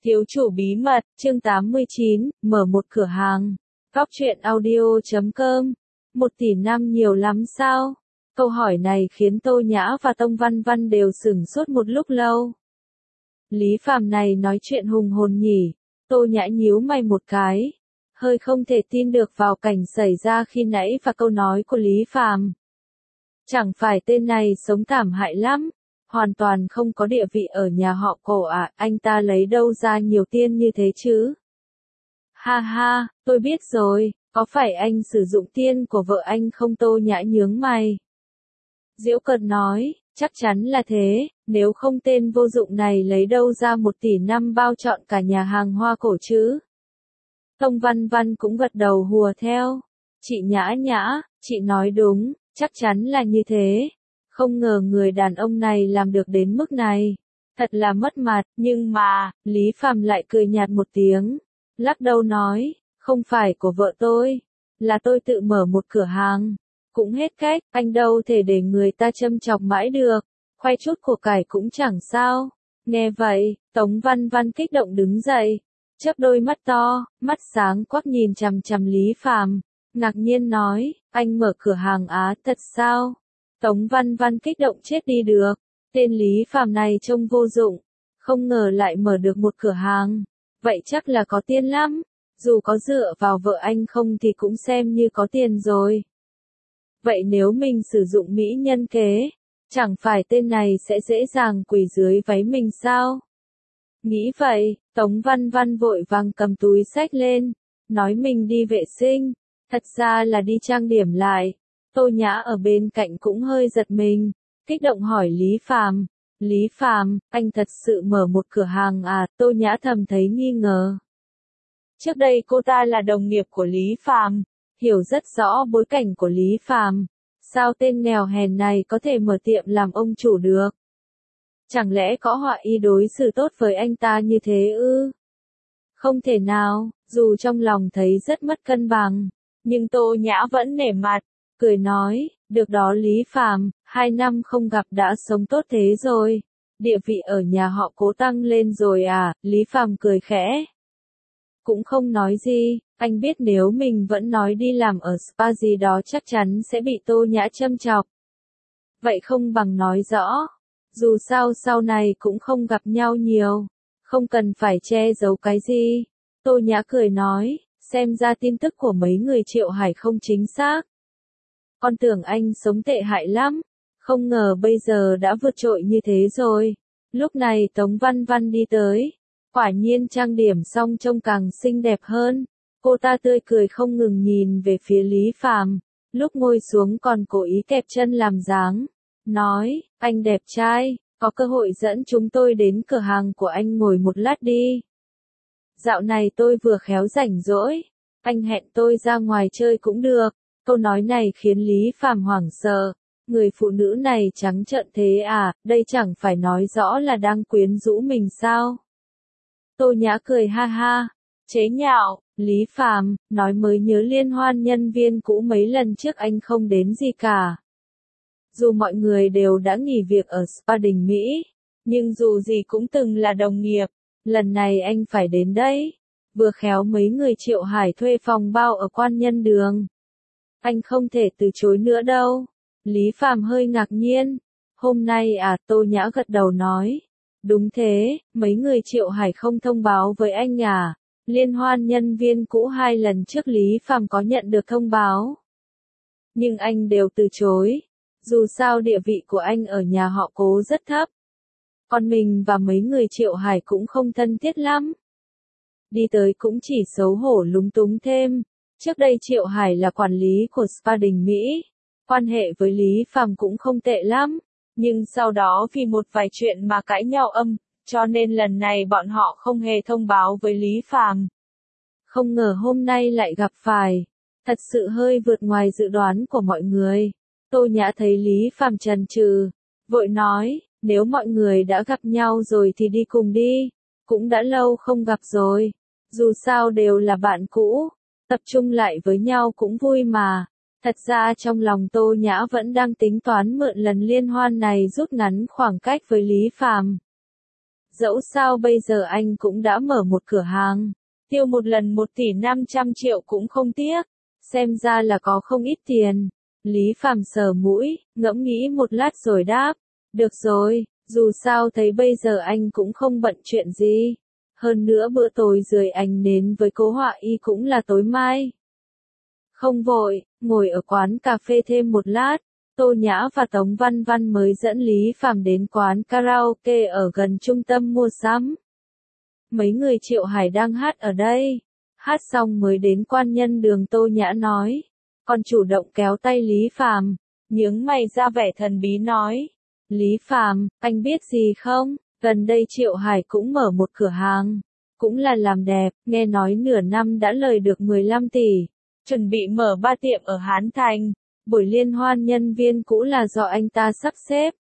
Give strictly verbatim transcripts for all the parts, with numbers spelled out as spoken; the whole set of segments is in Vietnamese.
Thiếu chủ bí mật, chương tám mươi chín, mở một cửa hàng. Góc truyện audio chấm com. Một tỷ năm nhiều lắm sao? Câu hỏi này khiến Tô Nhã và Tông Văn Văn đều sửng sốt một lúc lâu. Lý Phàm này nói chuyện hùng hồn nhỉ? Tô Nhã nhíu mày một cái, hơi không thể tin được vào cảnh xảy ra khi nãy và câu nói của Lý Phàm. Chẳng phải tên này sống thảm hại lắm, hoàn toàn không có địa vị ở nhà họ Cổ à, anh ta lấy đâu ra nhiều tiền như thế chứ? Ha ha, tôi biết rồi, có phải anh sử dụng tiền của vợ anh không? Tô Nhã nhướng mày. Giễu cợt nói, chắc chắn là thế, nếu không tên vô dụng này lấy đâu ra một tỷ năm bao trọn cả nhà hàng Hoa Cổ chứ? Tông Văn Văn cũng gật đầu hùa theo. Chị Nhã Nhã, chị nói đúng, chắc chắn là như thế. Không ngờ người đàn ông này làm được đến mức này. Thật là mất mặt, nhưng mà, Lý Phàm lại cười nhạt một tiếng. Lắc đầu nói, không phải của vợ tôi, là tôi tự mở một cửa hàng. Cũng hết cách, anh đâu thể để người ta châm chọc mãi được. Khoe chút của cải cũng chẳng sao. Nghe vậy, Tống Văn Văn kích động đứng dậy. Chớp đôi mắt to, mắt sáng quắc nhìn chằm chằm Lý Phàm, ngạc nhiên nói, anh mở cửa hàng á, thật sao? Tống Văn Văn kích động chết đi được, tên Lý Phàm này trông vô dụng, không ngờ lại mở được một cửa hàng, vậy chắc là có tiền lắm, dù có dựa vào vợ anh không thì cũng xem như có tiền rồi. Vậy nếu mình sử dụng mỹ nhân kế, chẳng phải tên này sẽ dễ dàng quỳ dưới váy mình sao? Nghĩ vậy, Tống Văn Văn vội vàng cầm túi xách lên, nói mình đi vệ sinh, thật ra là đi trang điểm lại. Tô Nhã ở bên cạnh cũng hơi giật mình, kích động hỏi Lý Phàm, Lý Phàm, anh thật sự mở một cửa hàng à? Tô Nhã thầm thấy nghi ngờ. Trước đây cô ta là đồng nghiệp của Lý Phàm, hiểu rất rõ bối cảnh của Lý Phàm, sao tên nghèo hèn này có thể mở tiệm làm ông chủ được? Chẳng lẽ có họa y đối xử tốt với anh ta như thế ư? Không thể nào, dù trong lòng thấy rất mất cân bằng, nhưng Tô Nhã vẫn nể mặt, cười nói, được đó Lý Phàm, hai năm không gặp đã sống tốt thế rồi, địa vị ở nhà họ Cố tăng lên rồi à? Lý Phàm cười khẽ. Cũng không nói gì, anh biết nếu mình vẫn nói đi làm ở spa gì đó chắc chắn sẽ bị Tô Nhã châm chọc. Vậy không bằng nói rõ. Dù sao sau này cũng không gặp nhau nhiều, không cần phải che giấu cái gì. Tô Nhã cười nói, xem ra tin tức của mấy người Triệu Hải không chính xác. Con tưởng anh sống tệ hại lắm, không ngờ bây giờ đã vượt trội như thế rồi. Lúc này Tống Văn Văn đi tới, quả nhiên trang điểm xong trông càng xinh đẹp hơn. Cô ta tươi cười không ngừng nhìn về phía Lý Phàm, lúc ngồi xuống còn cố ý kẹp chân làm dáng. Nói, anh đẹp trai, có cơ hội dẫn chúng tôi đến cửa hàng của anh ngồi một lát đi. Dạo này tôi vừa khéo rảnh rỗi, anh hẹn tôi ra ngoài chơi cũng được. Câu nói này khiến Lý Phàm hoảng sợ, người phụ nữ này trắng trợn thế à, đây chẳng phải nói rõ là đang quyến rũ mình sao? Tô Nhã cười ha ha, chế nhạo, Lý Phàm, nói mới nhớ liên hoan nhân viên cũ mấy lần trước anh không đến gì cả. Dù mọi người đều đã nghỉ việc ở spa Đình Mỹ, nhưng dù gì cũng từng là đồng nghiệp, lần này anh phải đến đấy. Vừa khéo mấy người Triệu Hải thuê phòng bao ở Quan Nhân Đường. Anh không thể từ chối nữa đâu. Lý Phàm hơi ngạc nhiên. Hôm nay à? Tô Nhã gật đầu nói. Đúng thế, mấy người Triệu Hải không thông báo với anh à? Liên hoan nhân viên cũ hai lần trước Lý Phàm có nhận được thông báo, nhưng anh đều từ chối. Dù sao địa vị của anh ở nhà họ Cố rất thấp. Còn mình và mấy người Triệu Hải cũng không thân thiết lắm. Đi tới cũng chỉ xấu hổ lúng túng thêm. Trước đây Triệu Hải là quản lý của spa Đình Mỹ. Quan hệ với Lý Phàm cũng không tệ lắm. Nhưng sau đó vì một vài chuyện mà cãi nhau âm, cho nên lần này bọn họ không hề thông báo với Lý Phàm. Không ngờ hôm nay lại gặp phải. Thật sự hơi vượt ngoài dự đoán của mọi người. Tô Nhã thấy Lý Phàm chần chừ, vội nói, nếu mọi người đã gặp nhau rồi thì đi cùng đi, cũng đã lâu không gặp rồi, dù sao đều là bạn cũ, tập trung lại với nhau cũng vui mà. Thật ra trong lòng Tô Nhã vẫn đang tính toán mượn lần liên hoan này rút ngắn khoảng cách với Lý Phàm. Dẫu sao bây giờ anh cũng đã mở một cửa hàng. Tiêu một lần một tỷ năm trăm triệu cũng không tiếc. Xem ra là có không ít tiền. Lý Phàm sờ mũi, ngẫm nghĩ một lát rồi đáp. Được rồi, dù sao thấy bây giờ anh cũng không bận chuyện gì. Hơn nữa bữa tối dưới ánh nến với Cố Họa Y cũng là tối mai. Không vội, ngồi ở quán cà phê thêm một lát. Tô Nhã và Tống Văn Văn mới dẫn Lý Phàm đến quán karaoke ở gần trung tâm mua sắm. Mấy người Triệu Hải đang hát ở đây. Hát xong mới đến quan nhân đường, Tô Nhã nói. Còn chủ động kéo tay Lý Phàm, nhướng mày ra vẻ thần bí nói. Lý Phàm, anh biết gì không? Gần đây Triệu Hải cũng mở một cửa hàng. Cũng là làm đẹp, nghe nói nửa năm đã lời được mười lăm tỷ. Chuẩn bị mở ba tiệm ở Hán Thành. Buổi liên hoan nhân viên cũ là do anh ta sắp xếp.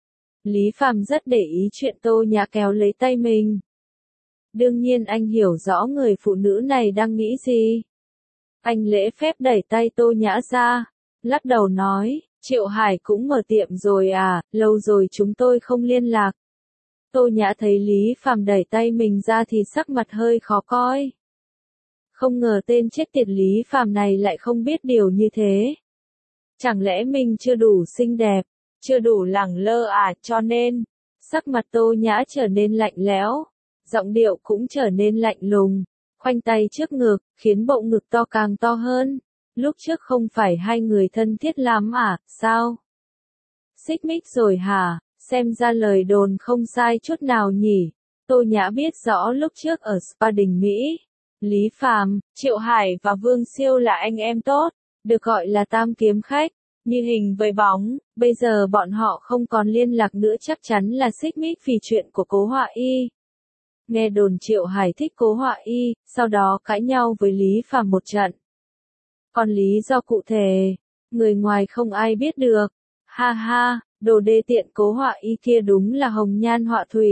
Lý Phàm rất để ý chuyện Tô Nhã kéo lấy tay mình. Đương nhiên anh hiểu rõ người phụ nữ này đang nghĩ gì. Anh lễ phép đẩy tay Tô Nhã ra, lắc đầu nói, Triệu Hải cũng mở tiệm rồi à, lâu rồi chúng tôi không liên lạc. Tô Nhã thấy Lý Phàm đẩy tay mình ra thì sắc mặt hơi khó coi. Không ngờ tên chết tiệt Lý Phàm này lại không biết điều như thế. Chẳng lẽ mình chưa đủ xinh đẹp, chưa đủ lẳng lơ à, cho nên, sắc mặt Tô Nhã trở nên lạnh lẽo, giọng điệu cũng trở nên lạnh lùng, khoanh tay trước ngực, khiến bộ ngực to càng to hơn. Lúc trước không phải hai người thân thiết lắm à, sao? Xích mích rồi hả? Xem ra lời đồn không sai chút nào nhỉ. Tô Nhã biết rõ lúc trước ở spa Đình Mỹ, Lý Phàm, Triệu Hải và Vương Siêu là anh em tốt, được gọi là tam kiếm khách, như hình với bóng. Bây giờ bọn họ không còn liên lạc nữa, chắc chắn là xích mích vì chuyện của Cố Họa Y. Nghe đồn Triệu Hải thích Cố Họa Y, sau đó cãi nhau với Lý Phàm một trận. Còn lý do cụ thể, người ngoài không ai biết được. Ha ha, đồ đê tiện Cố Họa Y kia đúng là hồng nhan họa thủy.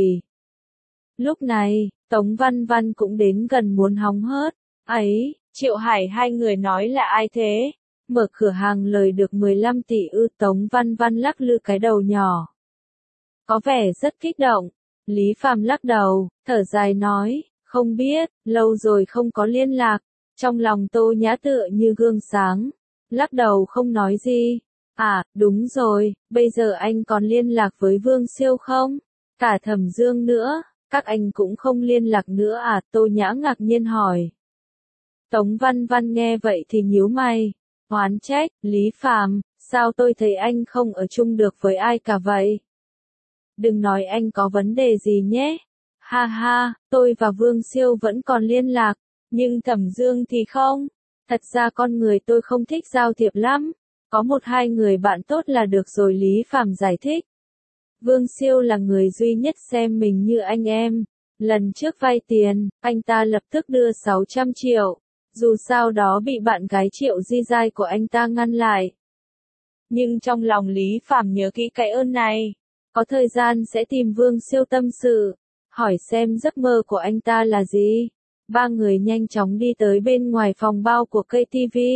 Lúc này, Tống Văn Văn cũng đến gần muốn hóng hớt. Ấy, Triệu Hải hai người nói là ai thế? Mở cửa hàng lời được mười lăm tỷ ư? Tống Văn Văn lắc lư cái đầu nhỏ. Có vẻ rất kích động. Lý Phàm lắc đầu, thở dài nói, không biết, lâu rồi không có liên lạc. Trong lòng Tô Nhã tựa như gương sáng, lắc đầu không nói gì. À, đúng rồi, bây giờ anh còn liên lạc với Vương Siêu không? Cả Thẩm Dương nữa, các anh cũng không liên lạc nữa à? Tô Nhã ngạc nhiên hỏi. Tống Văn Văn nghe vậy thì nhíu mày, oán trách, Lý Phàm, sao tôi thấy anh không ở chung được với ai cả vậy? Đừng nói anh có vấn đề gì nhé. Ha ha, tôi và Vương Siêu vẫn còn liên lạc, nhưng Thẩm Dương thì không. Thật ra con người tôi không thích giao thiệp lắm, có một hai người bạn tốt là được rồi. Lý Phàm giải thích. Vương Siêu là người duy nhất xem mình như anh em. Lần trước vay tiền, anh ta lập tức đưa sáu trăm triệu, dù sao đó bị bạn gái Triệu Di Giai của anh ta ngăn lại. Nhưng trong lòng Lý Phàm nhớ kỹ cái ơn này, có thời gian sẽ tìm Vương Siêu tâm sự, hỏi xem giấc mơ của anh ta là gì. Ba người nhanh chóng đi tới bên ngoài phòng bao của ca tê vê.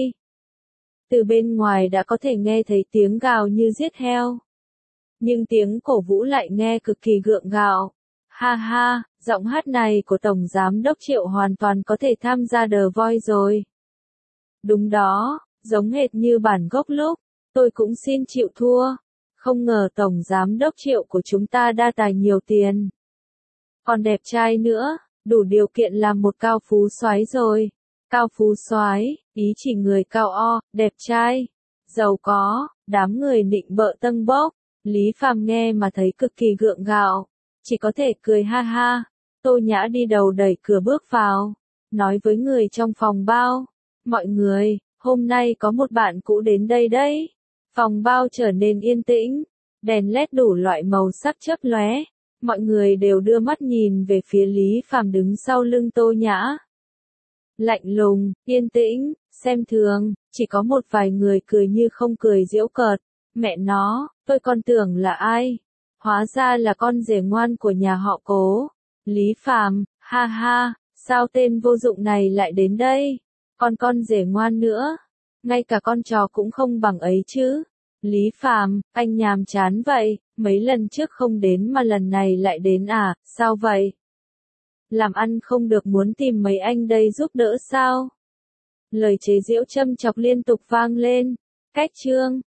Từ bên ngoài đã có thể nghe thấy tiếng gào như giết heo. Nhưng tiếng cổ vũ lại nghe cực kỳ gượng gạo. Ha ha, giọng hát này của Tổng Giám đốc Triệu hoàn toàn có thể tham gia The Voice rồi. Đúng đó, giống hệt như bản gốc lúc, tôi cũng xin chịu thua. Không ngờ Tổng Giám đốc Triệu của chúng ta đa tài nhiều tiền. Còn đẹp trai nữa, đủ điều kiện làm một cao phú soái rồi. Cao phú soái, ý chỉ người cao o, đẹp trai, giàu có. Đám người nịnh bợ tâng bốc. Lý Phàm nghe mà thấy cực kỳ gượng gạo, chỉ có thể cười ha ha. Tô Nhã đi đầu đẩy cửa bước vào, nói với người trong phòng bao, mọi người, hôm nay có một bạn cũ đến đây đấy. Phòng bao trở nên yên tĩnh, đèn led đủ loại màu sắc chớp lóe, mọi người đều đưa mắt nhìn về phía Lý Phàm đứng sau lưng Tô Nhã. Lạnh lùng, yên tĩnh, xem thường, chỉ có một vài người cười như không cười giễu cợt. Mẹ nó, tôi còn tưởng là ai? Hóa ra là con rể ngoan của nhà họ Cố. Lý Phàm, ha ha, sao tên vô dụng này lại đến đây? Còn con rể ngoan nữa, ngay cả con chó cũng không bằng ấy chứ. Lý Phàm, anh nhàm chán vậy, mấy lần trước không đến mà lần này lại đến à, sao vậy? Làm ăn không được muốn tìm mấy anh đây giúp đỡ sao? Lời chế giễu châm chọc liên tục vang lên. Cách chương